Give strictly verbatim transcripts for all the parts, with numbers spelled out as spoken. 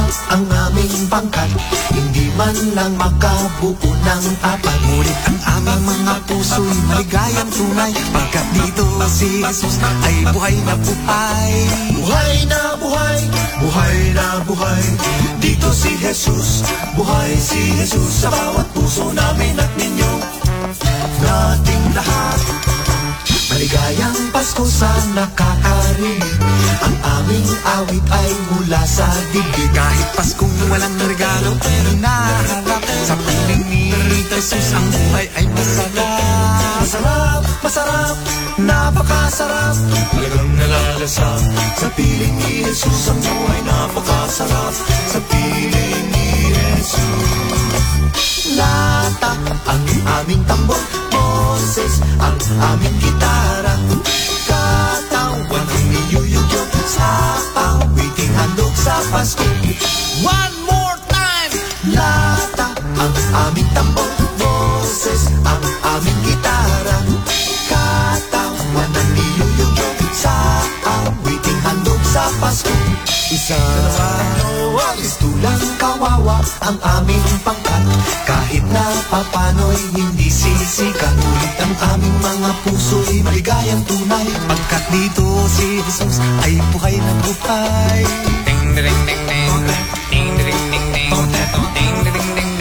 ang aming pangkat, hindi man lang makabuo ng apat. Ngunit ang aming mga puso'y maligayang tunay, pagkat dito si Jesus ay buhay na buhay. Buhay na buhay, buhay na buhay, dito si Jesus, buhay si Jesus sa bawat puso namin at ninyo, nating lahat. Maligayang Pasko sa nakakarinig, ang aming awit ay mula sa dibdib. Kahit Paskong walang regalo pero naharap, sa piling ni Jesus ang buhay ay masarap. Masarap, masarap, napakasarap, talagang nalalasap. Sa piling ni Jesus ang buhay napakasarap. Sa piling ni Jesus. Lata ang aming tambor, boses ang aming gitara, katawan ang niyuyugyo sa awiting handog sa Pasko. One more time! Lata ang aming tambor, boses ang aming gitara, katawan ang niyuyugyo sa awiting handog sa Pasko. Isa, dalawa, istulang kawawa ang aming pangkat, kahit na papano'y hindi sisikat. Ngunit ang aming mga puso'y maligayang tunay, pagkat dito si Jesus ay buhay na buhay. Ding ding ding ding ding ding ding ding ding ding ding ding ding.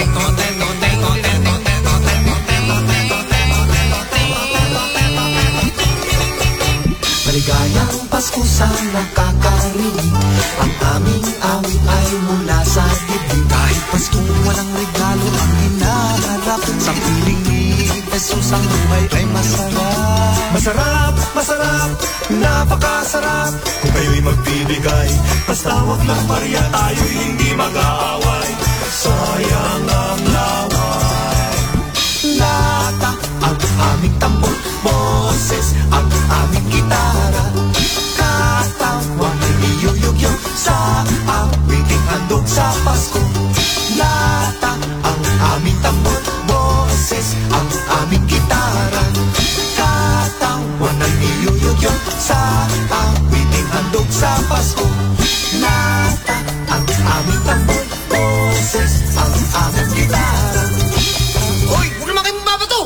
Maligayang Pasko sa nakakarinig, ang aming awit ay mula sa dibdib. Kahit Paskong walang regalo ang hinaharap, sa piling ni Jesus ang buhay ay masarap. Masarap, masarap, napakasarap, kung kayo'y magbibigay, basta wag lang Maria, tayo'y hindi mag-aaway. Sayang ang laway. Lata ang aming tambor, boses ang aming gitara, katawan ay niyuyugyo sa awiting handog sa Pasko. Lata ang aming tambor, boses ang aming gitara, katawan ay niyuyugyo sa awiting handog sa Pasko. Lata ang aming tambor, boses ang aming gitara. Hoy! Huwag naman kayong babato!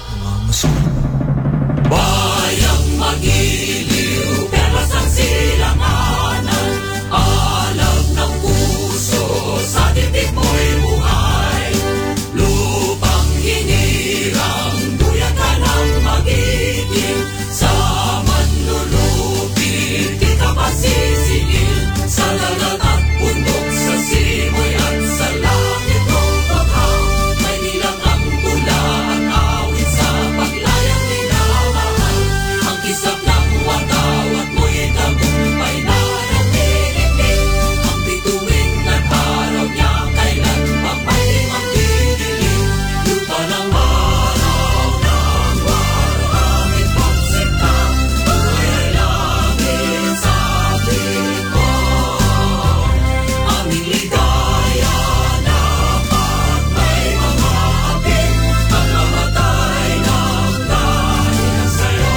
Bayang magiliw, perlas ang silanganan, alam ng puso, sa dibdib mo'y buhay. Lupang hinirang, duyan ka ng magiging, sa manlulupit, di ka pasisingil, sa lalat at bundok, sa simoy at sa langit mong baghang, may nilang ang tula at awit sa paglayang minamahal. Ang kisap ng wataw at mo'y tagumpay na nagpilipin, ang bituin at araw niya kailan pang may magdidilim. Lupa ng araw ng maraming pagsikta, buhay ay langit sa piling ko. Aming ligaya dapat may mga ating, ang namatay ng dahil sa'yo.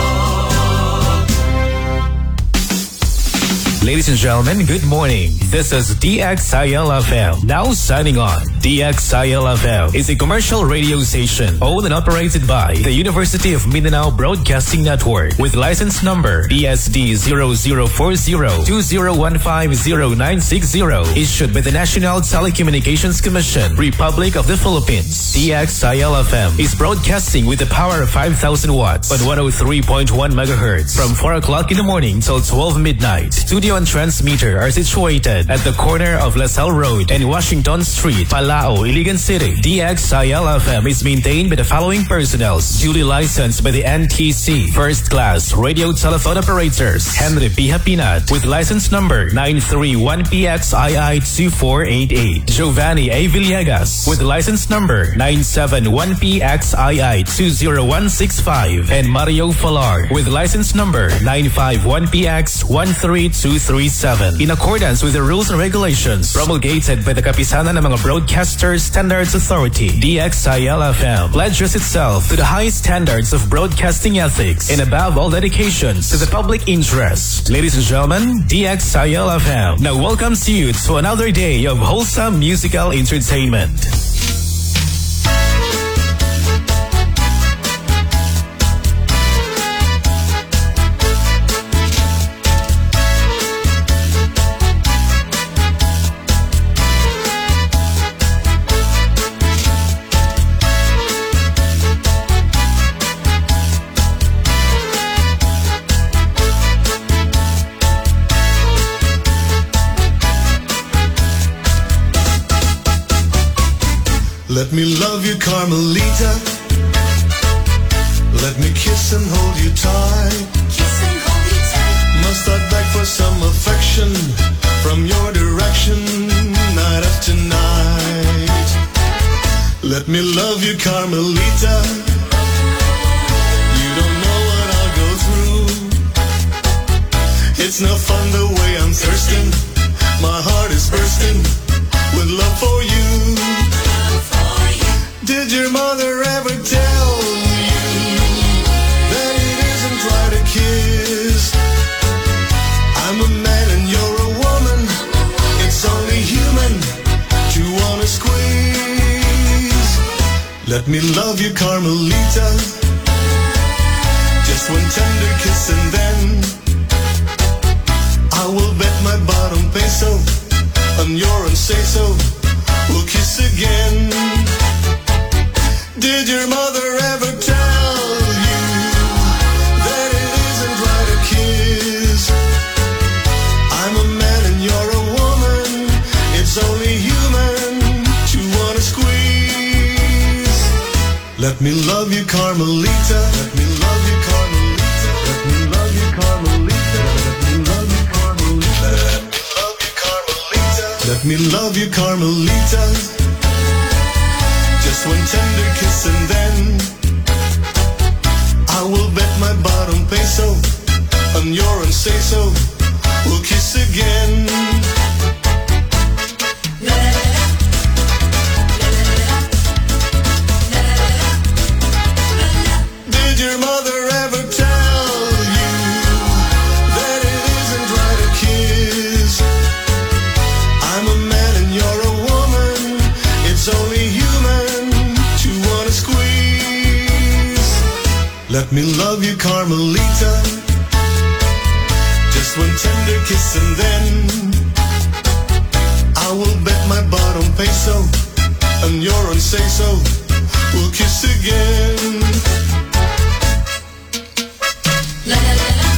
Ladies and gentlemen, good morning. This is D X I L F M. Now signing on. D X I L F M is a commercial radio station owned and operated by the University of Mindanao Broadcasting Network with license number B S D zero zero four zero two zero one five zero nine six zero, issued by the National Telecommunications Commission, Republic of the Philippines. D X I L F M is broadcasting with the power of five thousand watts on one oh three point one megahertz from four o'clock in the morning till twelve midnight. Studio and transmitter are situated at the corner of LaSalle Road and Washington Street, Palao, Iligan City. D X I L F M is maintained by the following personnels, duly licensed by the N T C. First class radio telephone operators, Henry P. Hapinat with license number nine three one P X I I two four eight eight. Giovanni A. Villegas with license number nine seven one P X I I two zero one six five. And Mario Falar with license number nine five one P X one three two three seven. In accordance with the rules and regulations promulgated by the Kapisanan ng mga Broadcast Broadcaster Standards Authority, D X I L F M, pledges itself to the highest standards of broadcasting ethics and above all dedications to the public interest. Ladies and gentlemen, D X I L F M now welcomes you to another day of wholesome musical entertainment. Let me love you, Carmelita. Let me kiss and hold you tight. Kiss and hold you tight. Must I beg for some affection from your direction, night after night? Let me love you, Carmelita. You don't know what I'll go through. It's no fun the way I'm thirsting. My heart is bursting with love for you. Did your mother ever tell you that it isn't right to kiss? I'm a man and you're a woman. It's only human to wanna squeeze. Let me love you, Carmelita. Just one tender kiss and then I will bet my bottom peso on your own say-so. We'll kiss again. Did your mother ever tell you that it isn't right to kiss? I'm a man and you're a woman. It's only human to wanna squeeze. Let me love you, Carmelita. Let me love you, Carmelita. Let me love you, Carmelita. Let me love you, Carmelita. Let me love you, Carmelita. Just one tender kiss and then I will bet my bottom peso on your own say-so. We'll kiss again. Did your mother ever tell you that it isn't right to kiss? I'm a man and you're a woman. It's only human to wanna squeeze. Let me love you, Carmelita. Just one tender kiss and then I will bet my bottom peso on your own say-so. We'll kiss again. La la la la.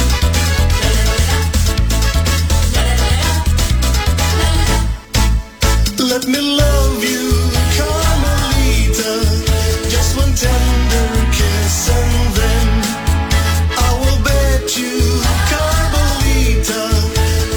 Let me love you, Carmelita. Just one tender kiss and then I will bet you, Carmelita,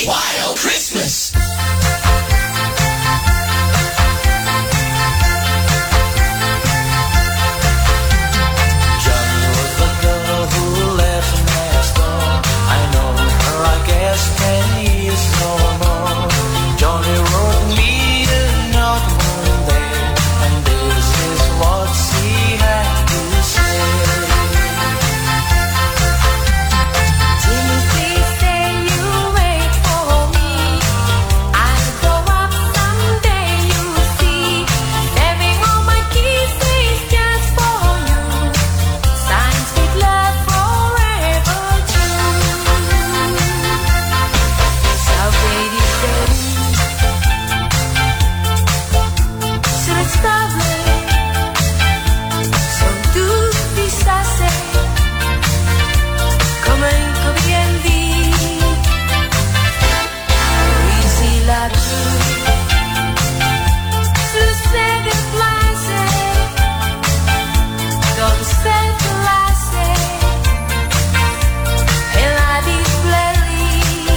Wild Christmas. Johnny was the girl who left next door. I know her, I guess, ten years or more. Johnny wrote me a note one day, and this is what she had to say. Timothy, say you wait for me. I'll go up someday, you'll see. Saving all my kisses just for you. Signs with love forever true. So baby, say, should it's lovely. So do pisase. Come convieni, easy la vie, succès de place, dans cette place, et la display,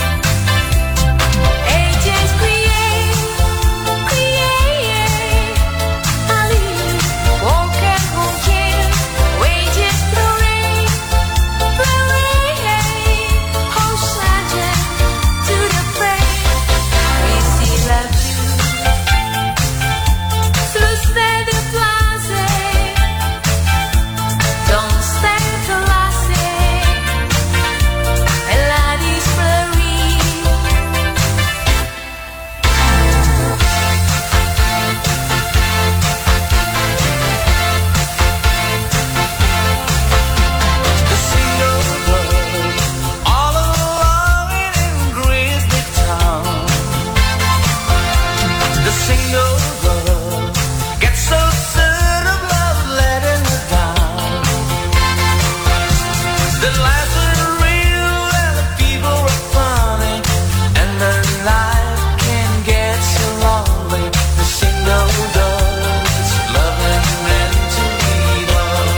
et just crier, crier, allez, walker, walker, we just pleurer. The single girl, all alone in great big town. The single girl gets so sick of love letting her down. The lives are real and the people are funny, and their life can get so lonely. The single girl is loving meant to be done.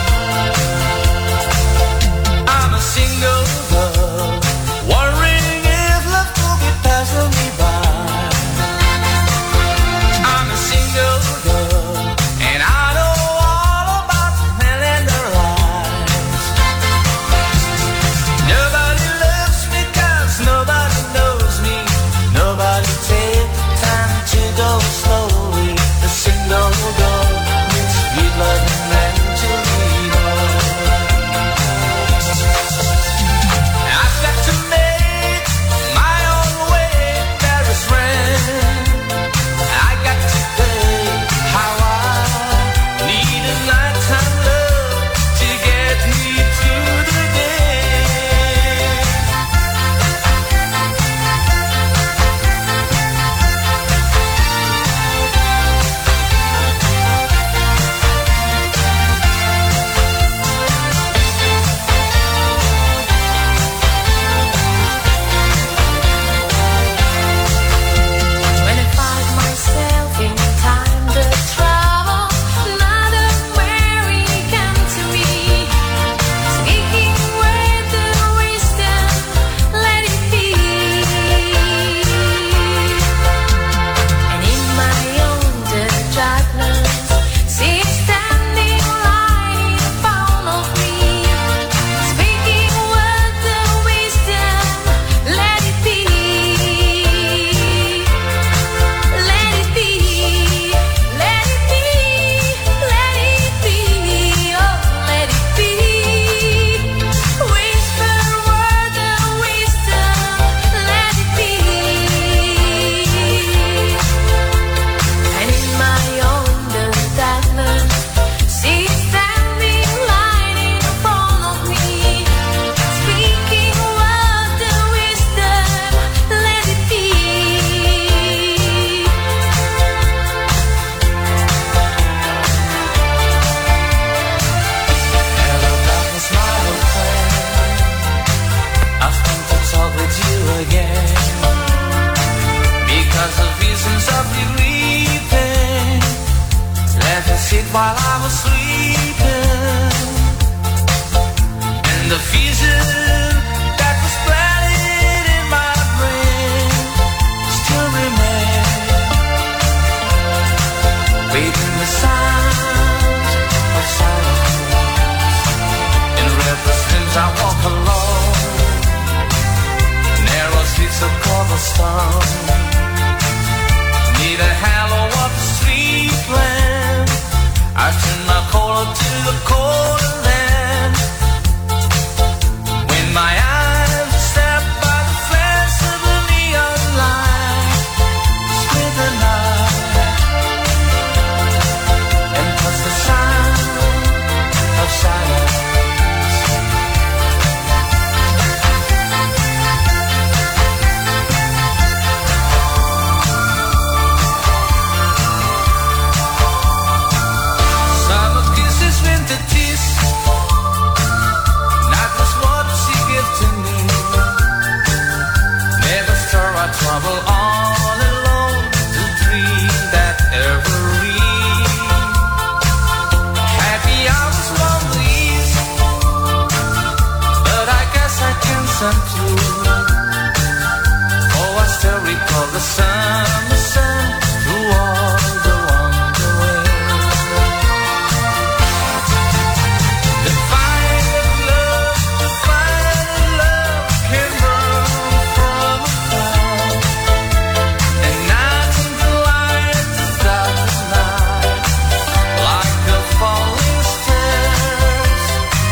I'm a single girl, wondering if love will be passing me by. I'm a single girl, and I know all about telling their lies. Nobody loves me 'cause nobody knows me. Nobody take the time to go slowly. The single girl needs sweet love and meant to be done. I've got to make my own way, Paris friend. I got to pay how I need a nighttime love to get me through the day. When I find myself in time to travel, another Mary came to me, speaking words of wisdom, let it be. And in my own darkness, she's standing right in front of me, speaking words of wisdom, let it be. Let it be, let it be, let it be, oh, let it be. Whisper word of wisdom, let it be. And in my own darkness, she's standing right in front of me, speaking word of wisdom, let it be. Hello, darkness, my old friend. I've come to talk with you again, because the visions of you weeping left me sick while I was sleeping, and the vision that was planted in my brain travel all alone to dream that every happy hours long leaves, but I guess I can send through. Oh, I still recall the sun, the sun through all the wonder ways. The fire of love, the fire of love can burn from afar, and nights in the light, the darkest night, like the falling stars.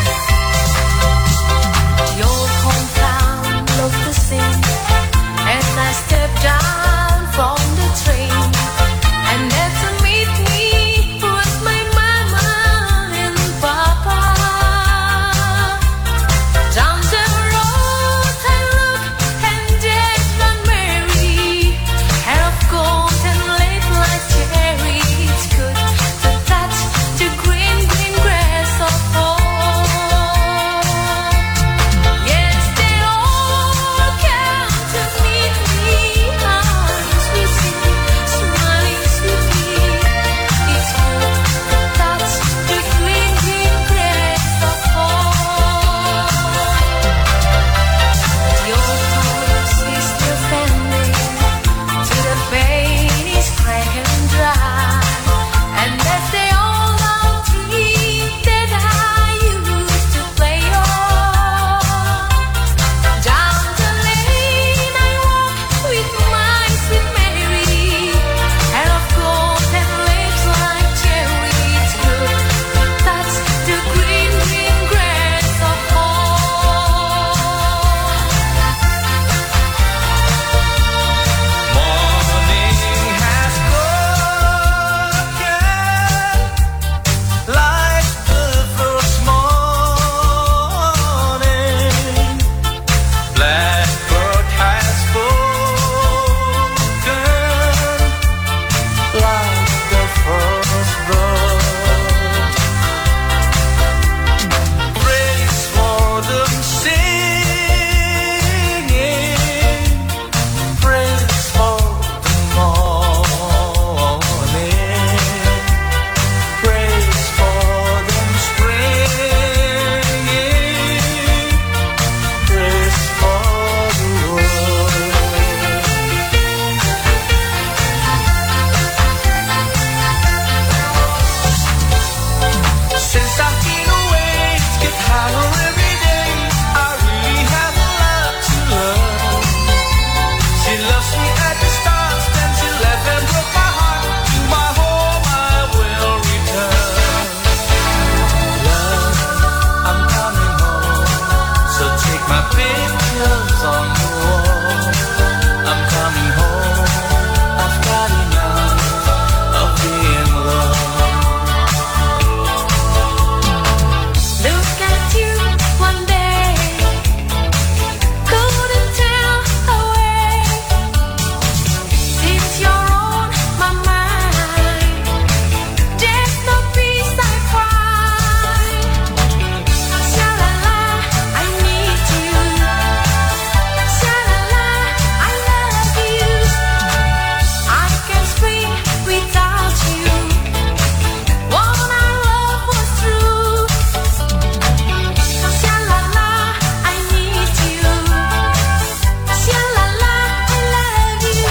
The old hometown looked the same as I stepped down from the train, and there to meet me was my mama and papa. Down the road I looked, and there's Aunt Mary, hair of gold and lips like cherry. It's good to touch the green, green grass of home. Yes, they all came to meet me, arms sweetly, smiling sweetly. It's good to touch the green, green grass of home. The old house is still standing, till the paint is cracked and dry, and that's the old elm tree that I used to play on. Down the lane I walk with my sweet Mary, hair of gold and lips like cherry. It's good to touch the green, green grass of home. Morning has broken like the first morning. Blackbird has spoken like the first bird. Praise for them singing, praise for the morning, praise for them springing, praise for the world. Since I've been away, it's get harder every day. I really have a lot to love. She loves me at the start, then she left and broke my heart. To my home I will return. Love, I'm coming home, so take my pictures on the wall. I'm coming home, I've got enough of being loved. Look at you one day, couldn't tell away. Since you're on my mind, there's no peace I find. Sha-la-la, I need you. Sha-la-la, I love you. I can't speak without you. What our love was true. Sha-la-la, I need you. Sha-la-la, I love you.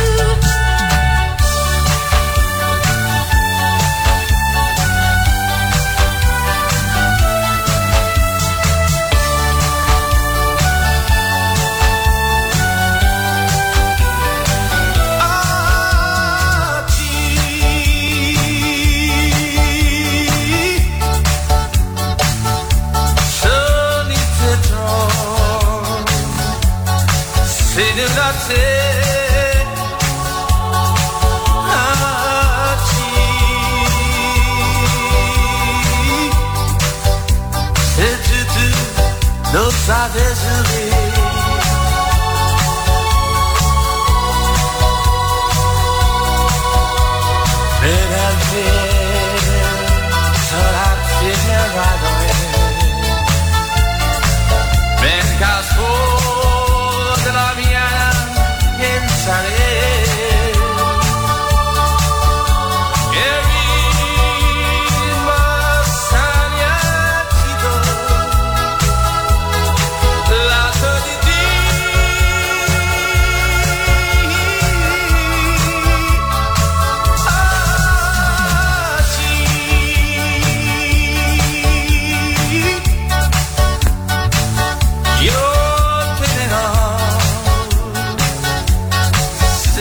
Lo sabes bien. Veramente sarà generato venga su della mia pensare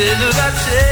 tenuta a te.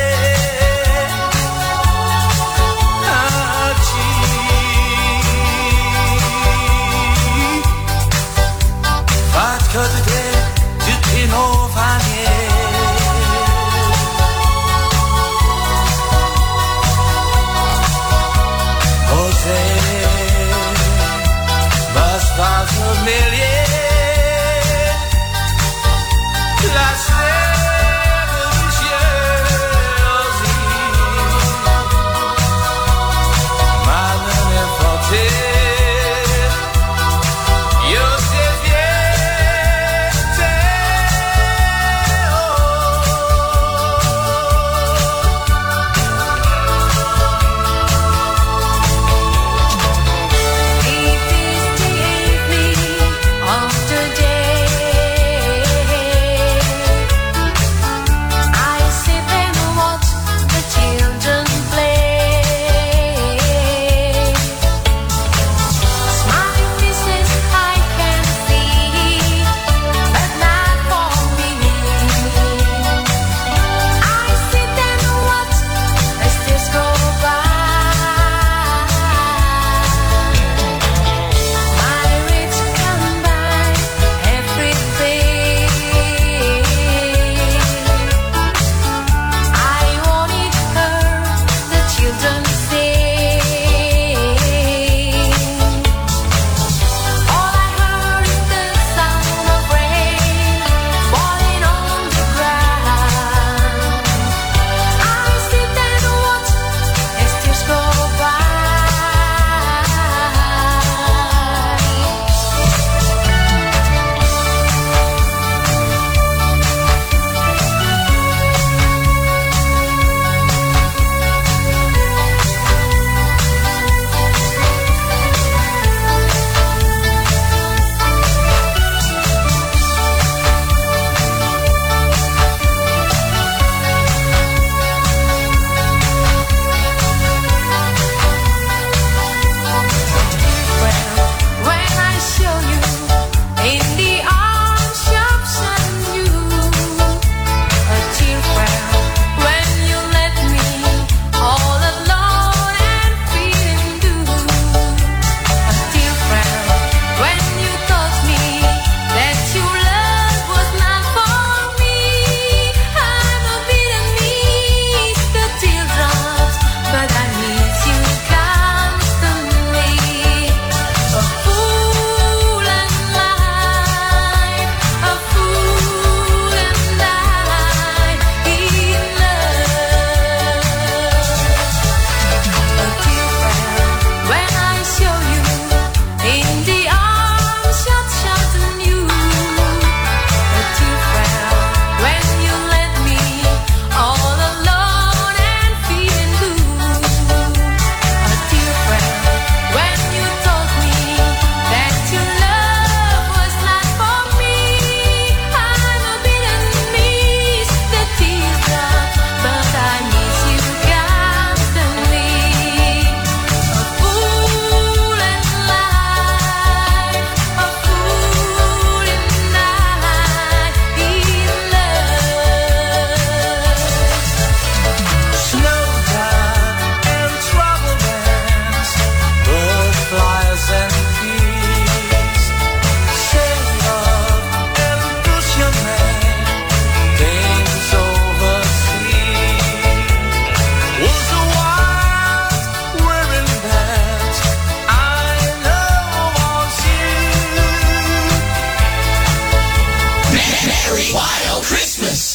Wild Christmas.